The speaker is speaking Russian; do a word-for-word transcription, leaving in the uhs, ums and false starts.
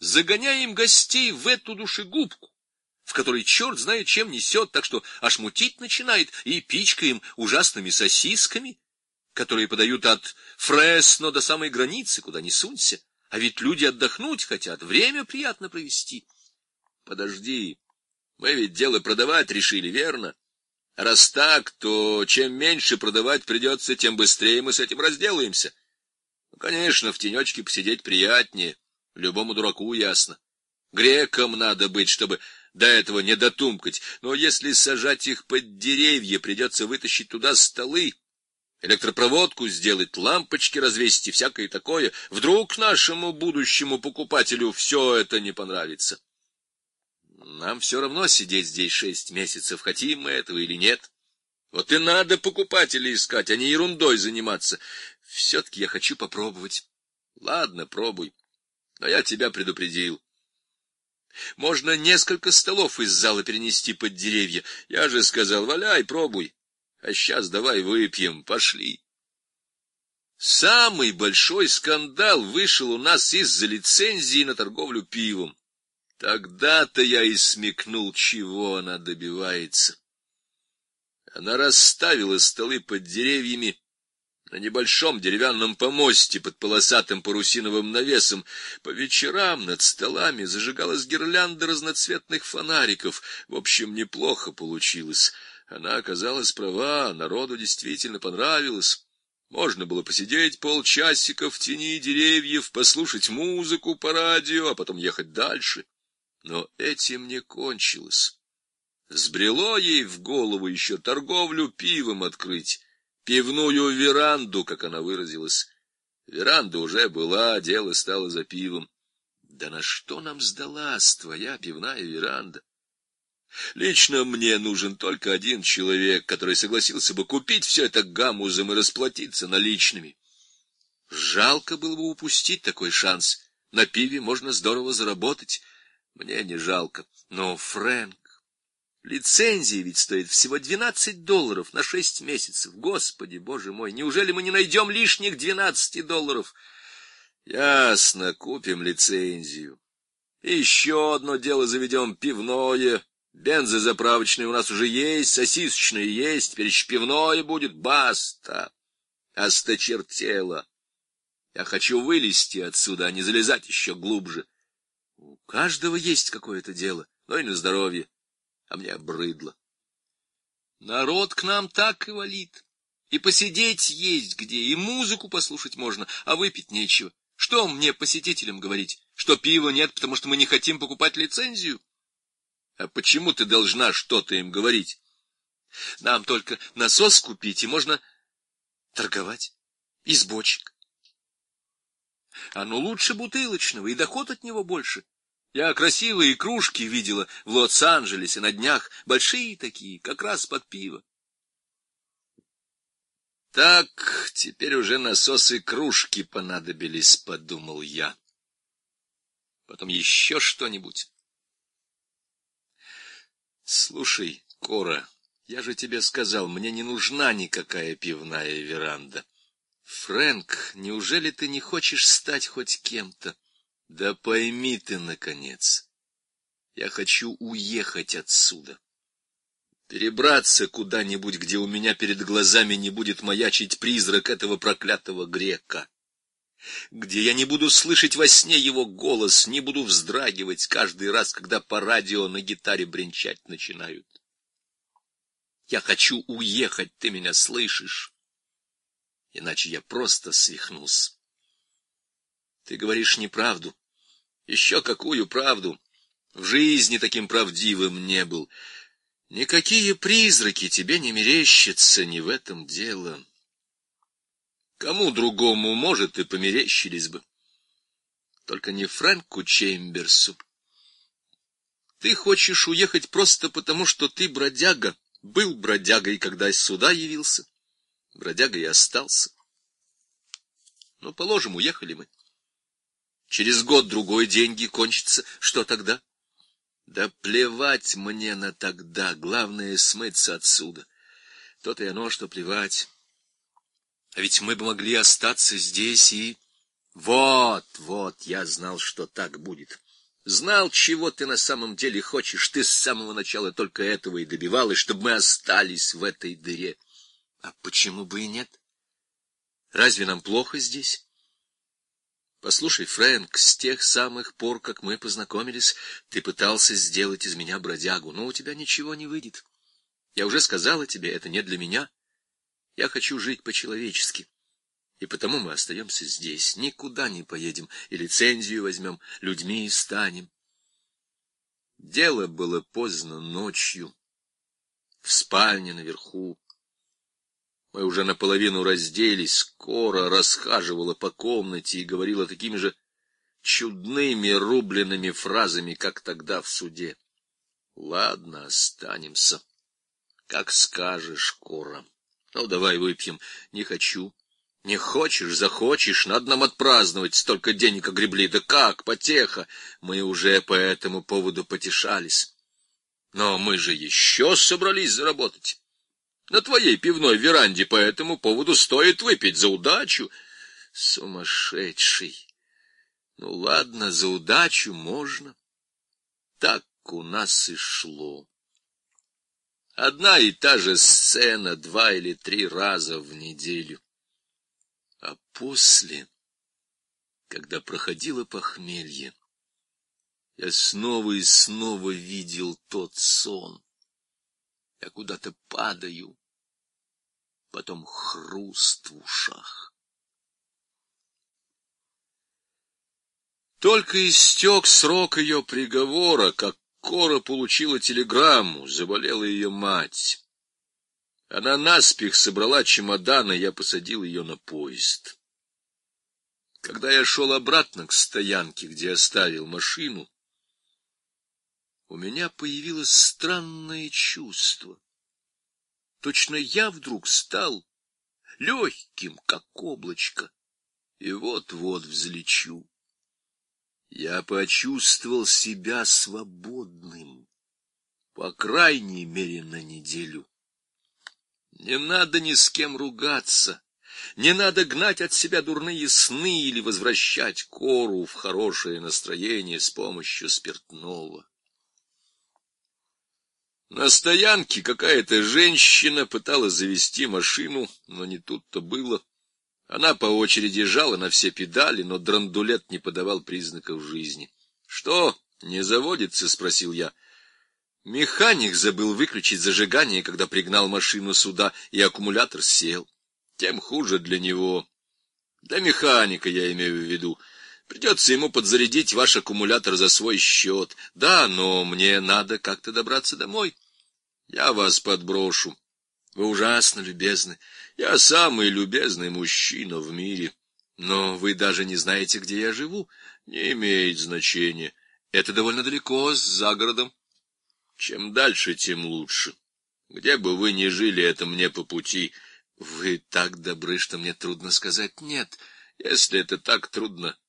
загоняем гостей в эту душегубку, в которой черт знает чем несет, так что аж мутить начинает, и пичкаем ужасными сосисками, которые подают от Фресно до самой границы, куда ни сунься. А ведь люди отдохнуть хотят, время приятно провести. Подожди, мы ведь дело продавать решили, верно? Раз так, то чем меньше продавать придется, тем быстрее мы с этим разделаемся. Ну, конечно, в тенечке посидеть приятнее, любому дураку ясно. Грекам надо быть, чтобы до этого не дотумкать, но если сажать их под деревья, придется вытащить туда столы, электропроводку сделать, лампочки развесить и всякое такое. Вдруг нашему будущему покупателю все это не понравится. Нам все равно сидеть здесь шесть месяцев, хотим мы этого или нет. Вот и надо покупателей искать, а не ерундой заниматься. Все-таки я хочу попробовать. Ладно, пробуй, но я тебя предупредил. Можно несколько столов из зала перенести под деревья. Я же сказал, валяй, пробуй. А сейчас давай выпьем, пошли. Самый большой скандал вышел у нас из-за лицензии на торговлю пивом. Тогда-то я и смекнул, чего она добивается. Она расставила столы под деревьями на небольшом деревянном помосте под полосатым парусиновым навесом. По вечерам над столами зажигалась гирлянда разноцветных фонариков. В общем, неплохо получилось. Она оказалась права, народу действительно понравилось. Можно было посидеть полчасика в тени деревьев, послушать музыку по радио, а потом ехать дальше. Но этим не кончилось. Взбрело ей в голову еще торговлю пивом открыть, пивную веранду, как она выразилась. Веранда уже была, дело стало за пивом. Да на что нам сдалась твоя пивная веранда? Лично мне нужен только один человек, который согласился бы купить все это гамузом и расплатиться наличными. Жалко было бы упустить такой шанс. На пиве можно здорово заработать. Мне не жалко. Но, Фрэнк, лицензия ведь стоит всего двенадцать долларов на шесть месяцев. Господи, боже мой, неужели мы не найдем лишних двенадцати долларов? Ясно, купим лицензию. И еще одно дело заведем, пивное. Бензозаправочное у нас уже есть, сосисочное есть, теперь еще пивное будет, баста. Осточертело. Я хочу вылезти отсюда, а не залезать еще глубже. У каждого есть какое-то дело, но и на здоровье, а мне обрыдло. Народ к нам так и валит. И посидеть есть где, и музыку послушать можно, а выпить нечего. Что мне, посетителям, говорить? Что пива нет, потому что мы не хотим покупать лицензию? А почему ты должна что-то им говорить? Нам только насос купить, и можно торговать из бочек. Оно лучше бутылочного, и доход от него больше. Я красивые кружки видела в Лос-Анджелесе на днях, большие такие, как раз под пиво. Так, теперь уже насосы кружки понадобились, подумал я. Потом еще что-нибудь. Слушай, Кора, я же тебе сказал, мне не нужна никакая пивная веранда. Фрэнк, неужели ты не хочешь стать хоть кем-то? Да пойми ты, наконец, я хочу уехать отсюда. Перебраться куда-нибудь, где у меня перед глазами не будет маячить призрак этого проклятого грека. Где я не буду слышать во сне его голос, не буду вздрагивать каждый раз, когда по радио на гитаре бренчать начинают. Я хочу уехать, ты меня слышишь? Иначе я просто свихнусь. Ты говоришь неправду. Еще какую правду? В жизни таким правдивым не был. Никакие призраки тебе не мерещатся, не в этом дело. Кому другому, может, и померещились бы. Только не Фрэнку Чемберсу. Ты хочешь уехать просто потому, что ты бродяга, был бродягой, когда сюда явился. Бродягой и остался. Ну, положим, уехали мы. Через год-другой деньги кончатся. Что тогда? Да плевать мне на тогда. Главное — смыться отсюда. То-то и оно, что плевать. А ведь мы бы могли остаться здесь и Вот, вот, я знал, что так будет. Знал, чего ты на самом деле хочешь. Ты с самого начала только этого и добивалась, чтобы мы остались в этой дыре. А почему бы и нет? Разве нам плохо здесь? Послушай, Фрэнк, с тех самых пор, как мы познакомились, ты пытался сделать из меня бродягу, но у тебя ничего не выйдет. Я уже сказала тебе, это не для меня. Я хочу жить по-человечески. И потому мы остаемся здесь, никуда не поедем, и лицензию возьмем, людьми и станем. Дело было поздно ночью, в спальне наверху. Мы уже наполовину разделись, Кора расхаживала по комнате и говорила такими же чудными рубленными фразами, как тогда в суде. Ладно, останемся. Как скажешь, Кора. Ну, давай выпьем. Не хочу. Не хочешь, захочешь, надо нам отпраздновать, столько денег огребли. Да как, потеха. Мы уже по этому поводу потешались. Но мы же еще собрались заработать. На твоей пивной веранде по этому поводу стоит выпить за удачу. Сумасшедший. Ну ладно, за удачу можно. Так у нас и шло. Одна и та же сцена два или три раза в неделю. А после, когда проходило похмелье, я снова и снова видел тот сон. Я куда-то падаю, потом хруст в ушах. Только истек срок ее приговора, как Кора получила телеграмму, заболела ее мать. Она наспех собрала чемодан, и я посадил ее на поезд. Когда я шел обратно к стоянке, где оставил машину, у меня появилось странное чувство. Точно я вдруг стал легким, как облачко, и вот-вот взлечу. Я почувствовал себя свободным, по крайней мере, на неделю. Не надо ни с кем ругаться, не надо гнать от себя дурные сны или возвращать Кору в хорошее настроение с помощью спиртного. На стоянке какая-то женщина пыталась завести машину, но не тут-то было. Она по очереди жала на все педали, но драндулет не подавал признаков жизни. — Что, не заводится? — спросил я. Механик забыл выключить зажигание, когда пригнал машину сюда, и аккумулятор сел. Тем хуже для него. Для механика, я имею в виду. Придется ему подзарядить ваш аккумулятор за свой счет. Да, но мне надо как-то добраться домой. Я вас подброшу. Вы ужасно любезны. Я самый любезный мужчина в мире. Но вы даже не знаете, где я живу. Не имеет значения. Это довольно далеко, за городом. Чем дальше, тем лучше. Где бы вы ни жили, это мне по пути. Вы так добры, что мне трудно сказать «нет». Если это так трудно,